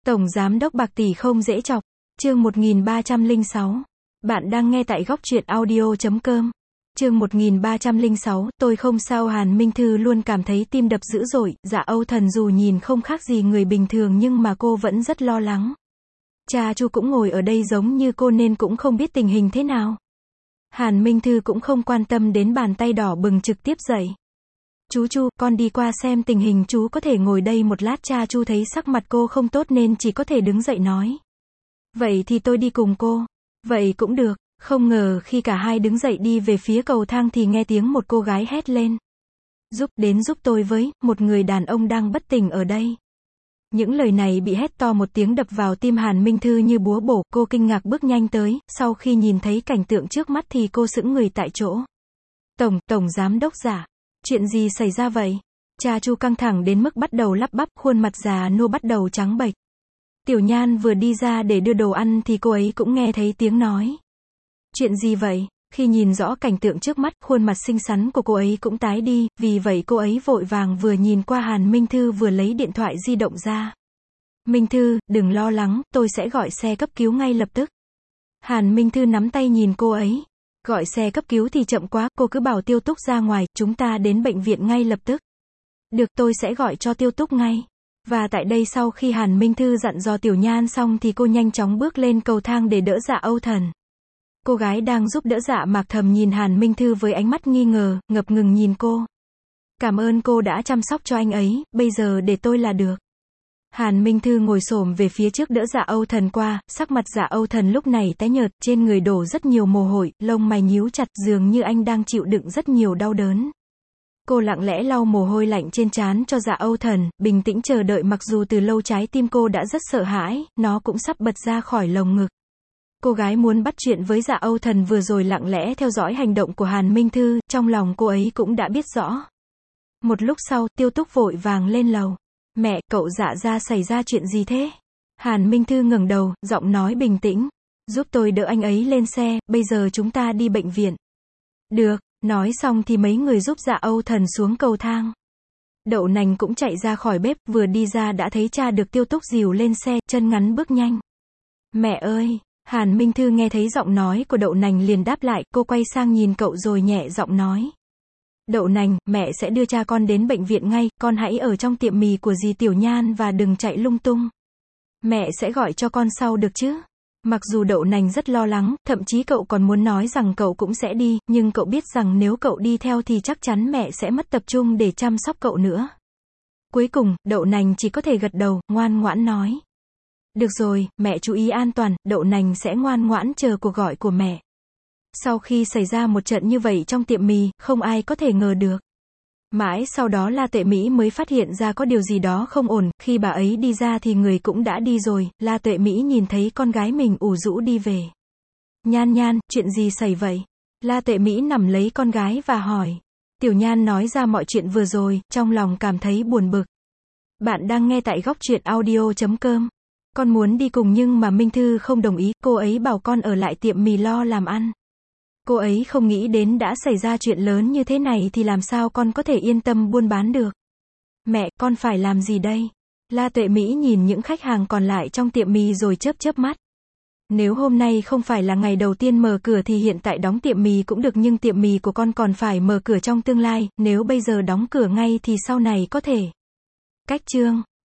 Tổng Giám đốc bạc tỷ không dễ chọc. Chương 1306. Bạn đang nghe tại góc truyện audio.com. Chương 1306, tôi không sao. Hàn Minh Thư luôn cảm thấy tim đập dữ dội, Dạ Âu Thần dù nhìn không khác gì người bình thường nhưng mà cô vẫn rất lo lắng. Cha Chu cũng ngồi ở đây giống như cô nên cũng không biết tình hình thế nào. Hàn Minh Thư cũng không quan tâm đến bàn tay đỏ bừng, trực tiếp dậy. Chú Chu, con đi qua xem tình hình, chú có thể ngồi đây một lát. Cha Chu thấy sắc mặt cô không tốt nên chỉ có thể đứng dậy nói. Vậy thì tôi đi cùng cô. Vậy cũng được. Không ngờ khi cả hai đứng dậy đi về phía cầu thang thì nghe tiếng một cô gái hét lên. Giúp tôi với, một người đàn ông đang bất tỉnh ở đây. Những lời này bị hét to một tiếng đập vào tim Hàn Minh Thư như búa bổ, cô kinh ngạc bước nhanh tới, sau khi nhìn thấy cảnh tượng trước mắt thì cô sững người tại chỗ. Tổng Giám đốc Dạ. Chuyện gì xảy ra vậy? Cha Chu căng thẳng đến mức bắt đầu lắp bắp, khuôn mặt già nua bắt đầu trắng bệch. Tiểu Nhan vừa đi ra để đưa đồ ăn thì cô ấy cũng nghe thấy tiếng nói. Chuyện gì vậy? Khi nhìn rõ cảnh tượng trước mắt, khuôn mặt xinh xắn của cô ấy cũng tái đi, vì vậy cô ấy vội vàng vừa nhìn qua Hàn Minh Thư vừa lấy điện thoại di động ra. Minh Thư, đừng lo lắng, tôi sẽ gọi xe cấp cứu ngay lập tức. Hàn Minh Thư nắm tay nhìn cô ấy. Gọi xe cấp cứu thì chậm quá, cô cứ bảo Tiêu Túc ra ngoài, chúng ta đến bệnh viện ngay lập tức. Được, tôi sẽ gọi cho Tiêu Túc ngay. Và tại đây sau khi Hàn Minh Thư dặn dò Tiểu Nhan xong thì cô nhanh chóng bước lên cầu thang để đỡ Dạ Âu Thần. Cô gái đang giúp đỡ Dạ Mạc Thầm nhìn Hàn Minh Thư với ánh mắt nghi ngờ, ngập ngừng nhìn cô. Cảm ơn cô đã chăm sóc cho anh ấy, bây giờ để tôi là được. Hàn Minh Thư ngồi xổm về phía trước đỡ Dạ Âu Thần qua, sắc mặt Dạ Âu Thần lúc này tái nhợt, trên người đổ rất nhiều mồ hôi, lông mày nhíu chặt, dường như anh đang chịu đựng rất nhiều đau đớn. Cô lặng lẽ lau mồ hôi lạnh trên trán cho Dạ Âu Thần, bình tĩnh chờ đợi, mặc dù từ lâu trái tim cô đã rất sợ hãi, nó cũng sắp bật ra khỏi lồng ngực. Cô gái muốn bắt chuyện với Dạ Âu Thần vừa rồi lặng lẽ theo dõi hành động của Hàn Minh Thư, trong lòng cô ấy cũng đã biết rõ. Một lúc sau, Tiêu Túc vội vàng lên lầu. Mẹ, cậu Dạ ra xảy ra chuyện gì thế? Hàn Minh Thư ngẩng đầu, giọng nói bình tĩnh. Giúp tôi đỡ anh ấy lên xe, bây giờ chúng ta đi bệnh viện. Được, nói xong thì mấy người giúp Dạ Âu Thần xuống cầu thang. Đậu Nành cũng chạy ra khỏi bếp, vừa đi ra đã thấy cha được Tiêu Túc dìu lên xe, chân ngắn bước nhanh. Mẹ ơi! Hàn Minh Thư nghe thấy giọng nói của Đậu Nành liền đáp lại, cô quay sang nhìn cậu rồi nhẹ giọng nói. Đậu Nành, mẹ sẽ đưa cha con đến bệnh viện ngay, con hãy ở trong tiệm mì của dì Tiểu Nhan và đừng chạy lung tung. Mẹ sẽ gọi cho con sau được chứ? Mặc dù Đậu Nành rất lo lắng, thậm chí cậu còn muốn nói rằng cậu cũng sẽ đi, nhưng cậu biết rằng nếu cậu đi theo thì chắc chắn mẹ sẽ mất tập trung để chăm sóc cậu nữa. Cuối cùng, Đậu Nành chỉ có thể gật đầu, ngoan ngoãn nói. Được rồi, mẹ chú ý an toàn, Đậu Nành sẽ ngoan ngoãn chờ cuộc gọi của mẹ. Sau khi xảy ra một trận như vậy trong tiệm mì, không ai có thể ngờ được. Mãi sau đó La Tuệ Mỹ mới phát hiện ra có điều gì đó không ổn, khi bà ấy đi ra thì người cũng đã đi rồi, La Tuệ Mỹ nhìn thấy con gái mình ủ rũ đi về. Nhan, chuyện gì xảy vậy? La Tuệ Mỹ nằm lấy con gái và hỏi. Tiểu Nhan nói ra mọi chuyện vừa rồi, trong lòng cảm thấy buồn bực. Bạn đang nghe tại góc truyện audio.com. Con muốn đi cùng nhưng mà Minh Thư không đồng ý, cô ấy bảo con ở lại tiệm mì lo làm ăn. Cô ấy không nghĩ đến đã xảy ra chuyện lớn như thế này thì làm sao con có thể yên tâm buôn bán được. Mẹ, con phải làm gì đây? La Tuệ Mỹ nhìn những khách hàng còn lại trong tiệm mì rồi chớp mắt. Nếu hôm nay không phải là ngày đầu tiên mở cửa thì hiện tại đóng tiệm mì cũng được, nhưng tiệm mì của con còn phải mở cửa trong tương lai, nếu bây giờ đóng cửa ngay thì sau này có thể. Cách chương